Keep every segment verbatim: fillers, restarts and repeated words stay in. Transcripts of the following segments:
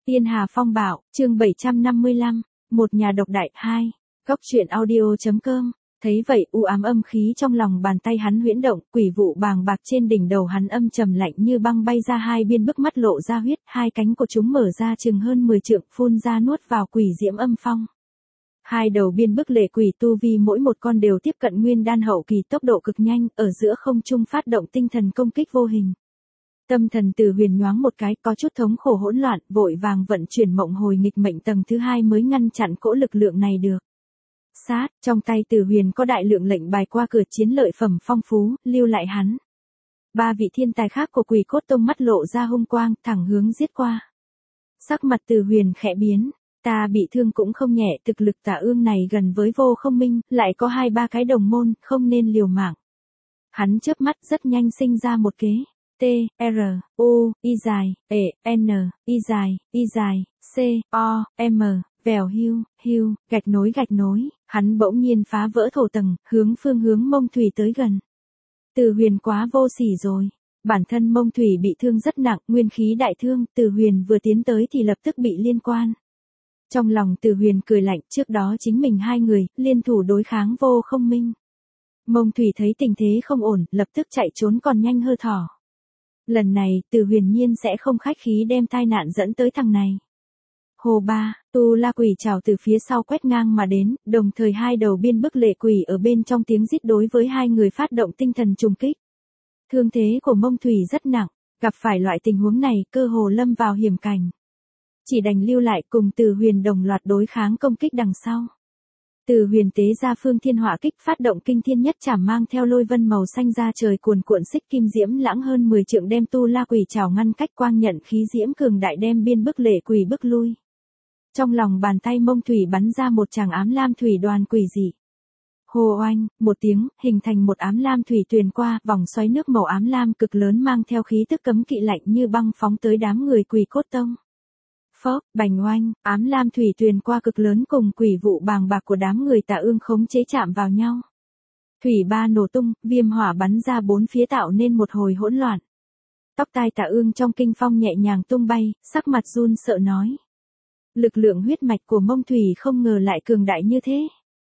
Tiên Hà Phong Bạo, chương bảy trăm năm mươi lăm, một nhà độc đại hai, góc truyện audio.com. Thấy vậy u ám âm khí trong lòng bàn tay hắn huyễn động, quỷ vụ bàng bạc trên đỉnh đầu hắn âm trầm lạnh như băng bay ra hai biên bức mắt lộ ra huyết, hai cánh của chúng mở ra chừng hơn mười trượng phun ra nuốt vào quỷ diễm âm phong. Hai đầu biên bức lệ quỷ tu vi mỗi một con đều tiếp cận nguyên đan hậu kỳ tốc độ cực nhanh, ở giữa không trung phát động tinh thần công kích vô hình. Tâm thần Từ Huyền nhoáng một cái, có chút thống khổ hỗn loạn, vội vàng vận chuyển mộng hồi nghịch mệnh tầng thứ hai mới ngăn chặn cỗ lực lượng này được. Sát, trong tay Từ Huyền có đại lượng lệnh bài qua cửa chiến lợi phẩm phong phú, lưu lại hắn. Ba vị thiên tài khác của Quỷ Cốt Tông mắt lộ ra hung quang, thẳng hướng giết qua. Sắc mặt Từ Huyền khẽ biến, ta bị thương cũng không nhẹ, thực lực Tả Ương này gần với Vô Không Minh, lại có hai ba cái đồng môn, không nên liều mạng. Hắn chớp mắt rất nhanh sinh ra một kế. T, R, U, Y dài, E, N, Y dài, Y dài, C, O, M, vèo hưu, hưu, gạch nối gạch nối, hắn bỗng nhiên phá vỡ thổ tầng, hướng phương hướng Mông Thủy tới gần. Từ Huyền quá vô sỉ rồi, bản thân Mông Thủy bị thương rất nặng, nguyên khí đại thương, Từ Huyền vừa tiến tới thì lập tức bị liên quan. Trong lòng Từ Huyền cười lạnh, trước đó chính mình hai người, liên thủ đối kháng Vô Không Minh. Mông Thủy thấy tình thế không ổn, lập tức chạy trốn còn nhanh hơn thỏ. Lần này, Từ Huyền nhiên sẽ không khách khí đem tai nạn dẫn tới thằng này. Hồ ba, tu la quỷ trảo từ phía sau quét ngang mà đến, đồng thời hai đầu biên bức lệ quỷ ở bên trong tiếng rít đối với hai người phát động tinh thần trùng kích. Thương thế của Mông Thủy rất nặng, gặp phải loại tình huống này cơ hồ lâm vào hiểm cảnh. Chỉ đành lưu lại cùng Từ Huyền đồng loạt đối kháng công kích đằng sau. Từ Huyền tế ra phương thiên hỏa kích phát động kinh thiên nhất trảm mang theo lôi vân màu xanh ra trời cuồn cuộn xích kim diễm lãng hơn mười trượng đem tu la quỷ trảo ngăn cách quang nhận khí diễm cường đại đem biên bức lệ quỷ bức lui. Trong lòng bàn tay Mông Thủy bắn ra một tràng ám lam thủy đoàn quỷ dị. Hồ oanh, một tiếng, hình thành một ám lam thủy tuyền qua, vòng xoáy nước màu ám lam cực lớn mang theo khí tức cấm kỵ lạnh như băng phóng tới đám người Quỷ Cốt Tông. Phốc, bành oanh, ám lam thủy tuyền qua cực lớn cùng quỷ vụ bàng bạc của đám người Tả Ương khống chế chạm vào nhau. Thủy ba nổ tung, viêm hỏa bắn ra bốn phía tạo nên một hồi hỗn loạn. Tóc tai Tả Ương trong kinh phong nhẹ nhàng tung bay, sắc mặt run sợ nói. Lực lượng huyết mạch của Mông Thủy không ngờ lại cường đại như thế.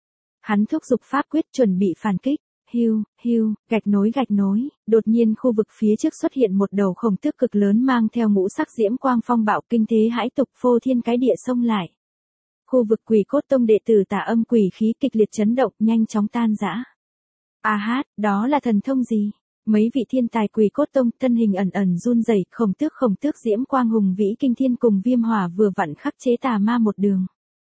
Hắn thúc giục pháp quyết chuẩn bị phản kích. Hiu, hiu, gạch nối gạch nối, đột nhiên khu vực phía trước xuất hiện một đầu khổng tước cực lớn mang theo ngũ sắc diễm quang phong bạo kinh thế hãi tục phô thiên cái địa xông lại. Khu vực Quỷ Cốt Tông đệ tử Tả Âm quỷ khí kịch liệt chấn động nhanh chóng tan rã. A hát, đó là thần thông gì? Mấy vị thiên tài Quỷ Cốt Tông thân hình ẩn ẩn run rẩy, khổng tước khổng tước diễm quang hùng vĩ kinh thiên cùng viêm hỏa vừa vặn khắc chế tà ma một đường.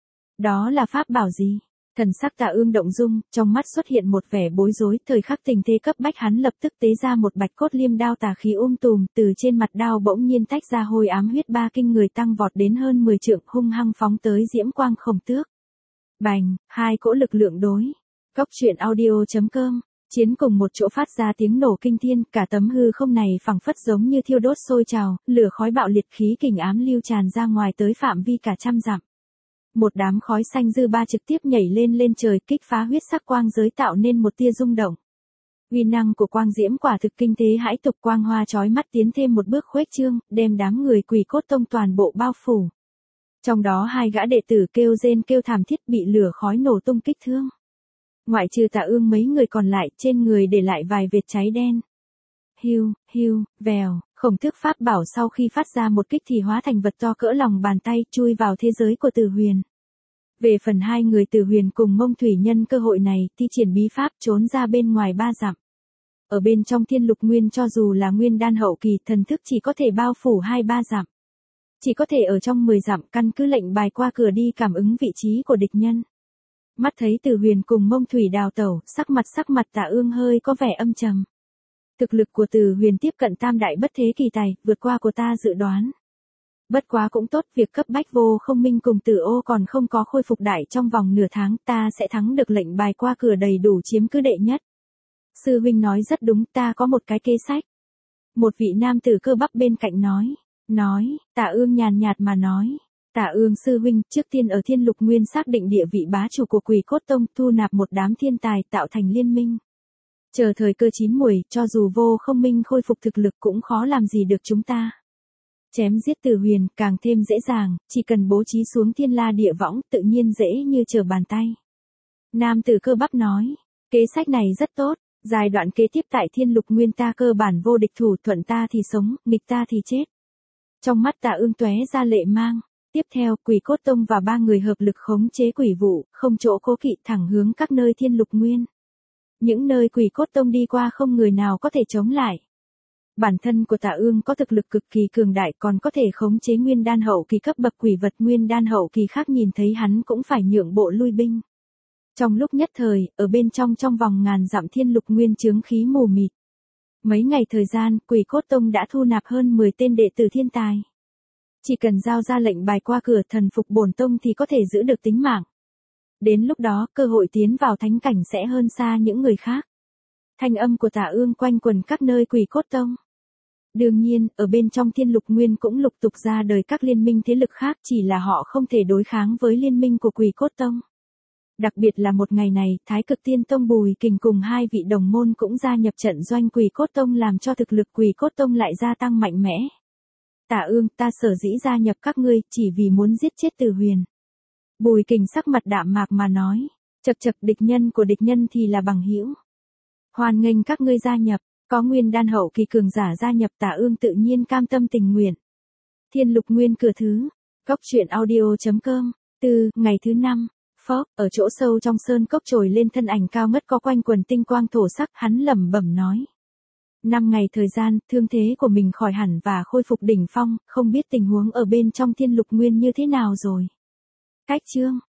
Đó là pháp bảo gì? Thần sắc Tả Ương động dung, trong mắt xuất hiện một vẻ bối rối, thời khắc tình thế cấp bách hắn lập tức tế ra một bạch cốt liêm đao tà khí um tùm, từ trên mặt đao bỗng nhiên tách ra hôi ám huyết ba kinh người tăng vọt đến hơn mười trượng hung hăng phóng tới diễm quang khổng tước. Bành, hai cỗ lực lượng đối. Góc truyện audio.com, chiến cùng một chỗ phát ra tiếng nổ kinh thiên, cả tấm hư không này phẳng phất giống như thiêu đốt sôi trào, lửa khói bạo liệt khí kình ám lưu tràn ra ngoài tới phạm vi cả trăm dặm. Một đám khói xanh dư ba trực tiếp nhảy lên lên trời kích phá huyết sắc quang giới tạo nên một tia rung động. Uy năng của quang diễm quả thực kinh thế hãi tục quang hoa chói mắt tiến thêm một bước khuếch trương, đem đám người Quỷ Cốt Tông toàn bộ bao phủ. Trong đó hai gã đệ tử kêu rên kêu thảm thiết bị lửa khói nổ tung kích thương. Ngoại trừ Tả Ương mấy người còn lại trên người để lại vài vệt cháy đen. Hiu, hiu, vèo, khổng tước pháp bảo sau khi phát ra một kích thì hóa thành vật to cỡ lòng bàn tay chui vào thế giới của Từ Huyền. Về phần hai người Từ Huyền cùng Mông Thủy nhân cơ hội này thi triển bí pháp trốn ra bên ngoài ba dặm. Ở bên trong thiên lục nguyên cho dù là nguyên đan hậu kỳ thần thức chỉ có thể bao phủ hai ba dặm. Chỉ có thể ở trong mười dặm căn cứ lệnh bài qua cửa đi cảm ứng vị trí của địch nhân. Mắt thấy Từ Huyền cùng Mông Thủy đào tẩu, sắc mặt sắc mặt Tả Ương hơi có vẻ âm trầm. Thực lực của Từ Huyền tiếp cận tam đại bất thế kỳ tài, vượt qua của ta dự đoán. Bất quá cũng tốt, việc cấp bách Vô Không Minh cùng Tử Ô còn không có khôi phục đại trong vòng nửa tháng, ta sẽ thắng được lệnh bài qua cửa đầy đủ chiếm cứ đệ nhất. Sư huynh nói rất đúng, ta có một cái kế sách. Một vị nam tử cơ bắp bên cạnh nói, nói, Tả Ương nhàn nhạt mà nói. Tả Ương sư huynh, trước tiên ở Thiên Lục Nguyên xác định địa vị bá chủ của Quỷ Cốt Tông, thu nạp một đám thiên tài tạo thành liên minh. Chờ thời cơ chín muồi, cho dù Vô Không Minh khôi phục thực lực cũng khó làm gì được chúng ta. Chém giết Tử Huyền càng thêm dễ dàng, chỉ cần bố trí xuống thiên la địa võng tự nhiên dễ như trở bàn tay. Nam tử cơ bắp nói, kế sách này rất tốt, giai đoạn kế tiếp tại Thiên Lục Nguyên ta cơ bản vô địch thủ, thuận ta thì sống, nghịch ta thì chết. Trong mắt Tạ Ương tóe ra lệ mang. Tiếp theo, Quỷ Cốt Tông và ba người hợp lực khống chế quỷ vụ, không chỗ cố kỵ thẳng hướng các nơi Thiên Lục Nguyên. Những nơi Quỷ Cốt Tông đi qua không người nào có thể chống lại. Bản thân của Tạ Ương có thực lực cực kỳ cường đại, còn có thể khống chế nguyên đan hậu kỳ cấp bậc quỷ vật, nguyên đan hậu kỳ khác nhìn thấy hắn cũng phải nhượng bộ lui binh. Trong lúc nhất thời, ở bên trong trong vòng ngàn dặm Thiên Lục Nguyên chướng khí mù mịt. Mấy ngày thời gian, Quỷ Cốt Tông đã thu nạp hơn mười tên đệ tử thiên tài. Chỉ cần giao ra lệnh bài qua cửa thần phục bổn tông thì có thể giữ được tính mạng. Đến lúc đó, cơ hội tiến vào thánh cảnh sẽ hơn xa những người khác. Thanh âm của Tạ Ương quanh quẩn các nơi Quỷ Cốt Tông. Đương nhiên, ở bên trong Thiên Lục Nguyên cũng lục tục ra đời các liên minh thế lực khác, chỉ là họ không thể đối kháng với liên minh của Quỷ Cốt Tông. Đặc biệt là một ngày này, Thái Cực Tiên Tông Bùi Kình cùng hai vị đồng môn cũng gia nhập trận doanh Quỷ Cốt Tông, làm cho thực lực Quỷ Cốt Tông lại gia tăng mạnh mẽ. Tạ Ương, ta sở dĩ gia nhập các ngươi, chỉ vì muốn giết chết Tử Huyền. Bùi Kình sắc mặt đạm mạc mà nói, chậc chậc, địch nhân của địch nhân thì là bằng hữu. Hoan nghênh các ngươi gia nhập, có nguyên đan hậu kỳ cường giả gia nhập, Tạ Ương tự nhiên cam tâm tình nguyện. Thiên Lục Nguyên cửa thứ, góc truyện audio chấm com, từ, ngày thứ năm, phốc, ở chỗ sâu trong sơn cốc trồi lên thân ảnh cao ngất có quanh quần tinh quang thổ sắc, hắn lẩm bẩm nói. Năm ngày thời gian, thương thế của mình khỏi hẳn và khôi phục đỉnh phong, không biết tình huống ở bên trong Thiên Lục Nguyên như thế nào rồi. Cách chương